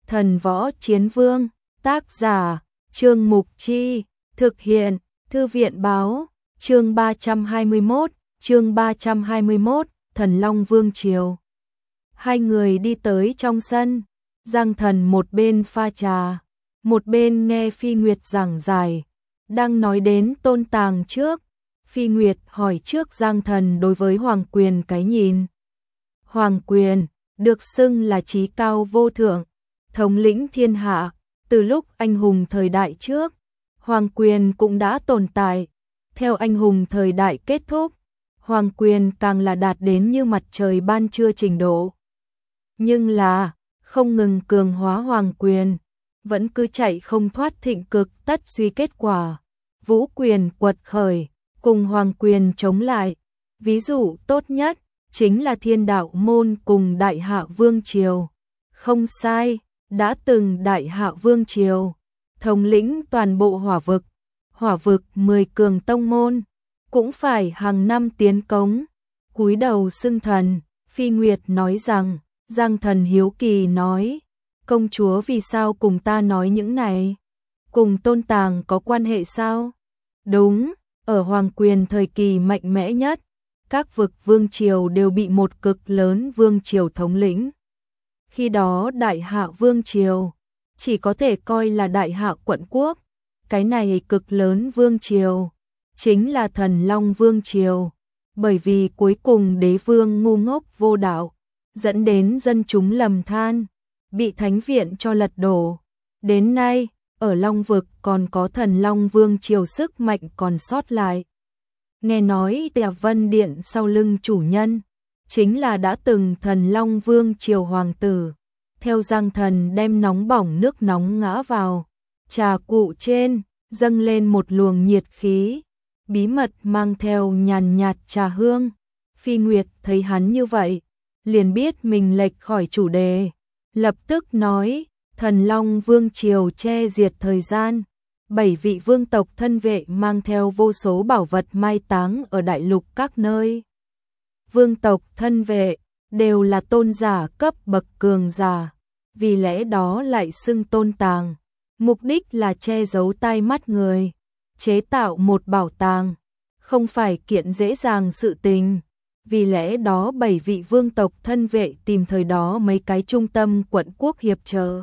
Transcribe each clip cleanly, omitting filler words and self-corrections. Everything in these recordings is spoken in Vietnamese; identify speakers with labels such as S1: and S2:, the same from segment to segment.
S1: Thần Võ Chiến Vương, tác giả, Trương Mục Chi, thực hiện, Thư viện Báo, chương 321, Thần Long Vương Triều. Hai người đi tới trong sân, Giang Thần một bên pha trà, một bên nghe Phi Nguyệt giảng giải, đang nói đến Tôn Tàng trước. Phi Nguyệt hỏi trước Giang Thần đối với Hoàng Quyền cái nhìn. Hoàng Quyền được xưng là chí cao vô thượng, thống lĩnh thiên hạ, từ lúc anh hùng thời đại trước, Hoàng Quyền cũng đã tồn tại. Theo anh hùng thời đại kết thúc, Hoàng Quyền càng là đạt đến như mặt trời ban trưa trình độ. Nhưng là, không ngừng cường hóa Hoàng Quyền, vẫn cứ chạy không thoát thịnh cực tất suy kết quả. Vũ Quyền quật khởi, cùng Hoàng Quyền chống lại. Ví dụ tốt nhất, chính là Thiên Đạo Môn cùng Đại Hạ Vương Triều. Không sai, đã từng Đại Hạ Vương Triều, thống lĩnh toàn bộ hỏa vực 10 cường tông môn, cũng phải hàng năm tiến cống, cúi đầu xưng thần. Phi Nguyệt nói rằng, Giang Thần hiếu kỳ nói, công chúa vì sao cùng ta nói những này? Cùng Tôn Tàng có quan hệ sao? Đúng, ở Hoàng Quyền thời kỳ mạnh mẽ nhất, các vực vương triều đều bị một cực lớn vương triều thống lĩnh. Khi đó Đại Hạ Vương Triều chỉ có thể coi là Đại Hạ quận quốc, cái này cực lớn vương triều chính là Thần Long Vương Triều, bởi vì cuối cùng đế vương ngu ngốc vô đạo, dẫn đến dân chúng lầm than, bị thánh viện cho lật đổ. Đến nay, ở Long vực còn có Thần Long Vương Triều sức mạnh còn sót lại. Nghe nói Tề Vân Điện sau lưng chủ nhân chính là đã từng Thần Long Vương Triều hoàng tử. Theo Giang Thần đem nóng bỏng nước nóng ngã vào trà cụ trên, dâng lên một luồng nhiệt khí, bí mật mang theo nhàn nhạt trà hương. Phi Nguyệt thấy hắn như vậy, liền biết mình lệch khỏi chủ đề, lập tức nói, Thần Long Vương Triều che diệt thời gian, 7 vị vương tộc thân vệ mang theo vô số bảo vật mai táng ở đại lục các nơi. Vương tộc thân vệ đều là tôn giả cấp bậc cường giả, vì lẽ đó lại xưng Tôn Tàng, mục đích là che giấu tai mắt người, chế tạo một bảo tàng, không phải kiện dễ dàng sự tình. Vì lẽ đó 7 vị vương tộc thân vệ tìm thời đó mấy cái trung tâm quận quốc hiệp trợ.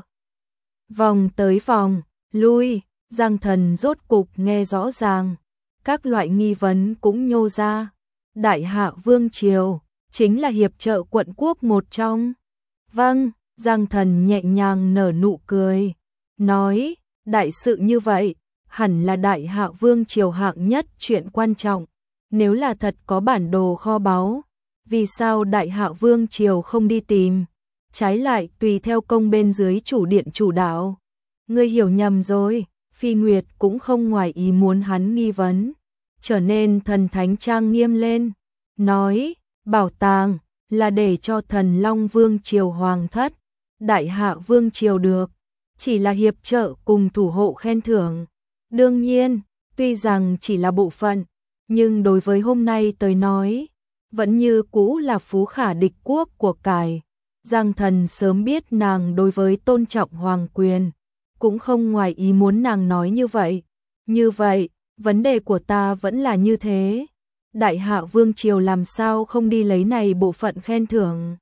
S1: Vòng tới vòng lui, Giang Thần rốt cục nghe rõ ràng, các loại nghi vấn cũng nhô ra. Đại Hạ Vương Triều chính là hiệp trợ quận quốc một trong. Vâng, Giang Thần nhẹ nhàng nở nụ cười, nói, đại sự như vậy, hẳn là Đại Hạ Vương Triều hạng nhất chuyện quan trọng. Nếu là thật có bản đồ kho báu, vì sao Đại Hạ Vương Triều không đi tìm, trái lại tùy theo công bên dưới chủ điện chủ đạo? Ngươi hiểu nhầm rồi. Phi Nguyệt cũng không ngoài ý muốn hắn nghi vấn, trở nên thần thánh trang nghiêm lên, nói, bảo tàng là để cho Thần Long Vương Triều hoàng thất, Đại Hạ Vương Triều được, chỉ là hiệp trợ cùng thủ hộ khen thưởng. Đương nhiên, tuy rằng chỉ là bộ phận, nhưng đối với hôm nay tới nói, vẫn như cũ là phú khả địch quốc của cải. Giang Thần sớm biết nàng đối với tôn trọng Hoàng Quyền, cũng không ngoài ý muốn nàng nói như vậy. Như vậy, vấn đề của ta vẫn là như thế. Đại Hạ Vương Triều làm sao không đi lấy này bộ phận khen thưởng?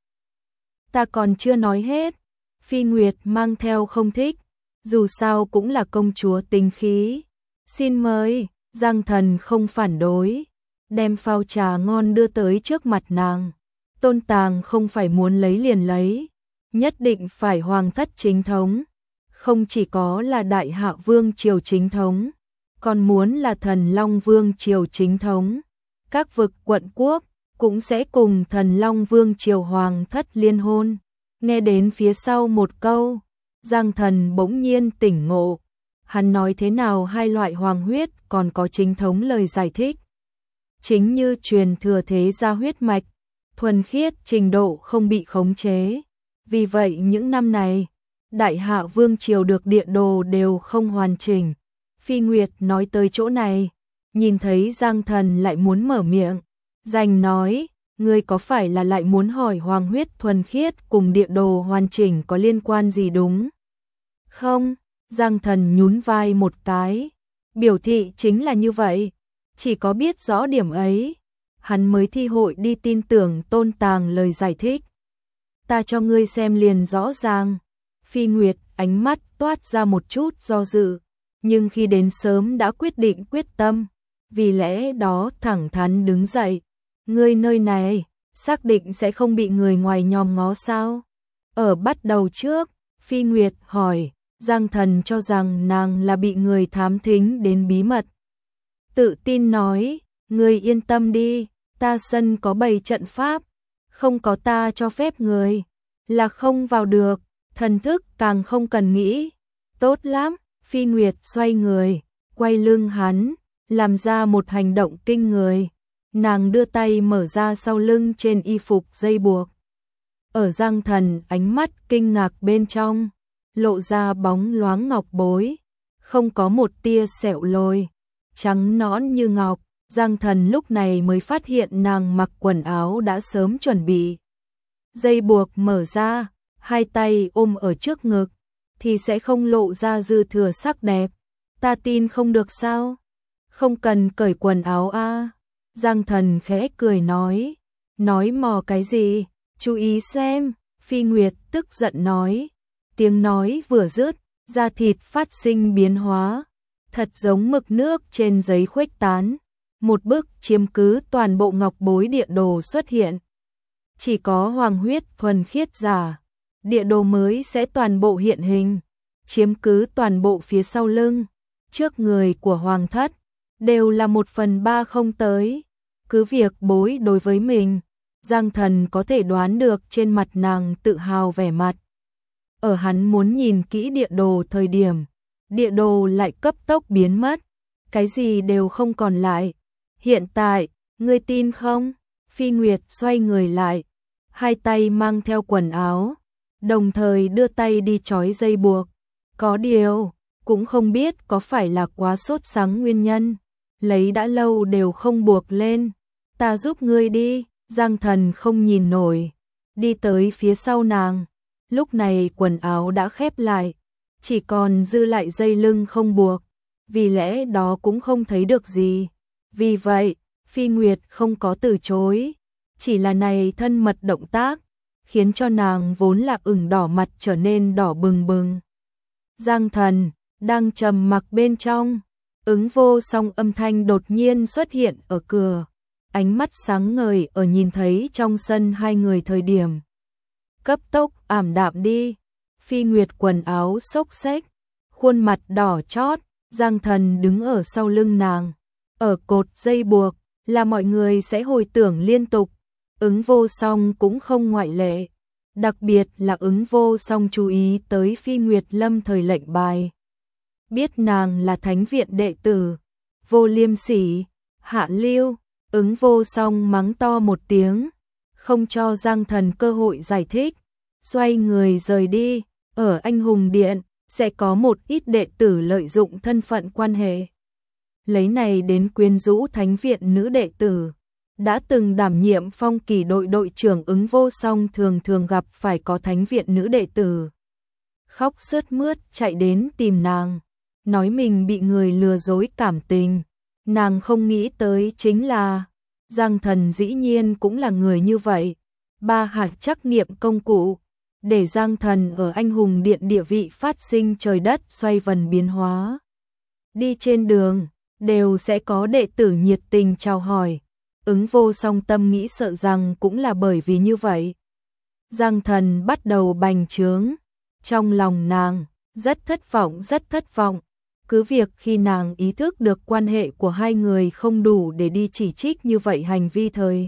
S1: Ta còn chưa nói hết. Phi Nguyệt mang theo không thích, dù sao cũng là công chúa tính khí. Xin mời. Giang Thần không phản đối, đem phao trà ngon đưa tới trước mặt nàng. Tôn Tàng không phải muốn lấy liền lấy, nhất định phải hoàng thất chính thống. Không chỉ có là Đại Hạ Vương Triều chính thống, còn muốn là Thần Long Vương Triều chính thống. Các vực quận quốc cũng sẽ cùng Thần Long Vương Triều hoàng thất liên hôn. Nghe đến phía sau một câu, Giang Thần bỗng nhiên tỉnh ngộ. Hắn nói thế nào hai loại hoàng huyết còn có chính thống lời giải thích. Chính như truyền thừa thế gia huyết mạch, thuần khiết trình độ không bị khống chế. Vì vậy những năm này, Đại Hạ Vương Triều được địa đồ đều không hoàn chỉnh. Phi Nguyệt nói tới chỗ này, nhìn thấy Giang Thần lại muốn mở miệng, dành nói, ngươi có phải là lại muốn hỏi hoàng huyết thuần khiết cùng địa đồ hoàn chỉnh có liên quan gì đúng Không, Giang Thần nhún vai một cái, biểu thị chính là như vậy, chỉ có biết rõ điểm ấy, hắn mới thi hội đi tin tưởng Tôn Tàng lời giải thích. Ta cho ngươi xem liền rõ ràng. Phi Nguyệt ánh mắt toát ra một chút do dự, nhưng khi đến sớm đã quyết định quyết tâm, vì lẽ đó thẳng thắn đứng dậy. Ngươi nơi này, xác định sẽ không bị người ngoài nhòm ngó sao? Ở bắt đầu trước, Phi Nguyệt hỏi, Giang Thần cho rằng nàng là bị người thám thính đến bí mật. Tự tin nói, ngươi yên tâm đi, ta sân có bày trận pháp, không có ta cho phép người, là không vào được, thần thức càng không cần nghĩ. Tốt lắm, Phi Nguyệt xoay người, quay lưng hắn, làm ra một hành động kinh người. Nàng đưa tay mở ra sau lưng trên y phục dây buộc. Ở Giang Thần ánh mắt kinh ngạc bên trong, lộ ra bóng loáng ngọc bối, không có một tia sẹo lồi, trắng nõn như ngọc. Giang Thần lúc này mới phát hiện nàng mặc quần áo đã sớm chuẩn bị. Dây buộc mở ra, hai tay ôm ở trước ngực, thì sẽ không lộ ra dư thừa sắc đẹp. Ta tin không được sao? Không cần cởi quần áo a. Giang Thần khẽ cười nói mò cái gì, chú ý xem. Phi Nguyệt tức giận nói, tiếng nói vừa dứt, da thịt phát sinh biến hóa, thật giống mực nước trên giấy khuếch tán. Một bức chiếm cứ toàn bộ ngọc bối địa đồ xuất hiện. Chỉ có hoàng huyết thuần khiết giả, địa đồ mới sẽ toàn bộ hiện hình, chiếm cứ toàn bộ phía sau lưng, trước người của hoàng thất, đều là 1/3 không tới. Cứ việc bối đối với mình, Giang Thần có thể đoán được trên mặt nàng tự hào vẻ mặt. Ở hắn muốn nhìn kỹ địa đồ thời điểm, địa đồ lại cấp tốc biến mất, cái gì đều không còn lại. Hiện tại, ngươi tin không? Phi Nguyệt xoay người lại, hai tay mang theo quần áo, đồng thời đưa tay đi trói dây buộc. Có điều, cũng không biết có phải là quá sốt sắng nguyên nhân, lấy đã lâu đều không buộc lên. Ta giúp ngươi đi. Giang Thần không nhìn nổi, đi tới phía sau nàng. Lúc này quần áo đã khép lại, chỉ còn dư lại dây lưng không buộc, vì lẽ đó cũng không thấy được gì. Vì vậy, Phi Nguyệt không có từ chối, chỉ là này thân mật động tác, khiến cho nàng vốn là ửng đỏ mặt trở nên đỏ bừng bừng. Giang Thần đang trầm mặc bên trong, Ứng Vô Song âm thanh đột nhiên xuất hiện ở cửa, ánh mắt sáng ngời ở nhìn thấy trong sân hai người thời điểm. Cấp tốc ảm đạm đi. Phi Nguyệt quần áo xốc xếch, khuôn mặt đỏ chót, Giang Thần đứng ở sau lưng nàng, ở cột dây buộc, là mọi người sẽ hồi tưởng liên tục. Ứng Vô Song cũng không ngoại lệ, đặc biệt là Ứng Vô Song chú ý tới Phi Nguyệt lâm thời lệnh bài. Biết nàng là thánh viện đệ tử, vô liêm sỉ, hạ lưu. Ứng Vô Song mắng to một tiếng, không cho Giang Thần cơ hội giải thích, xoay người rời đi. Ở Anh Hùng Điện, sẽ có một ít đệ tử lợi dụng thân phận quan hệ, lấy này đến quyến rũ thánh viện nữ đệ tử. Đã từng đảm nhiệm Phong Kỳ đội đội trưởng Ứng Vô Song thường thường gặp phải có thánh viện nữ đệ tử khóc sướt mướt chạy đến tìm nàng, nói mình bị người lừa dối cảm tình. Nàng không nghĩ tới chính là Giang Thần dĩ nhiên cũng là người như vậy. Ba hạt trắc nghiệm công cụ, để Giang Thần ở Anh Hùng Điện địa vị phát sinh trời đất xoay vần biến hóa. Đi trên đường, đều sẽ có đệ tử nhiệt tình chào hỏi. Ứng Vô Song tâm nghĩ sợ rằng cũng là bởi vì như vậy. Giang Thần bắt đầu bành trướng, trong lòng nàng rất thất vọng. Cứ việc khi nàng ý thức được quan hệ của hai người không đủ để đi chỉ trích như vậy hành vi thời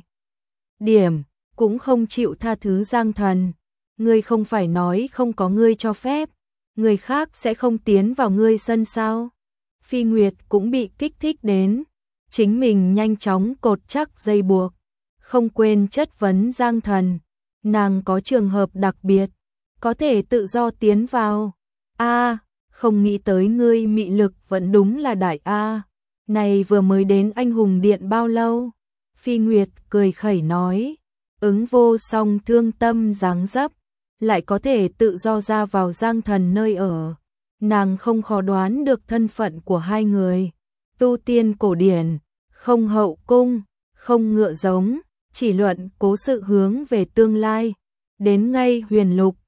S1: điểm, cũng không chịu tha thứ Giang Thần. Ngươi không phải nói không có ngươi cho phép, người khác sẽ không tiến vào ngươi sân sao? Phi Nguyệt cũng bị kích thích đến, chính mình nhanh chóng cột chắc dây buộc, không quên chất vấn Giang Thần. Nàng có trường hợp đặc biệt, có thể tự do tiến vào. Không nghĩ tới ngươi mị lực vẫn đúng là đại a. Này vừa mới đến Anh Hùng Điện bao lâu? Phi Nguyệt cười khẩy nói. Ứng Vô Song thương tâm dáng dấp, lại có thể tự do ra vào Giang Thần nơi ở, nàng không khó đoán được thân phận của hai người. Tu tiên cổ điển, không hậu cung, không ngựa giống, chỉ luận cố sự hướng về tương lai. Đến ngay huyền lục,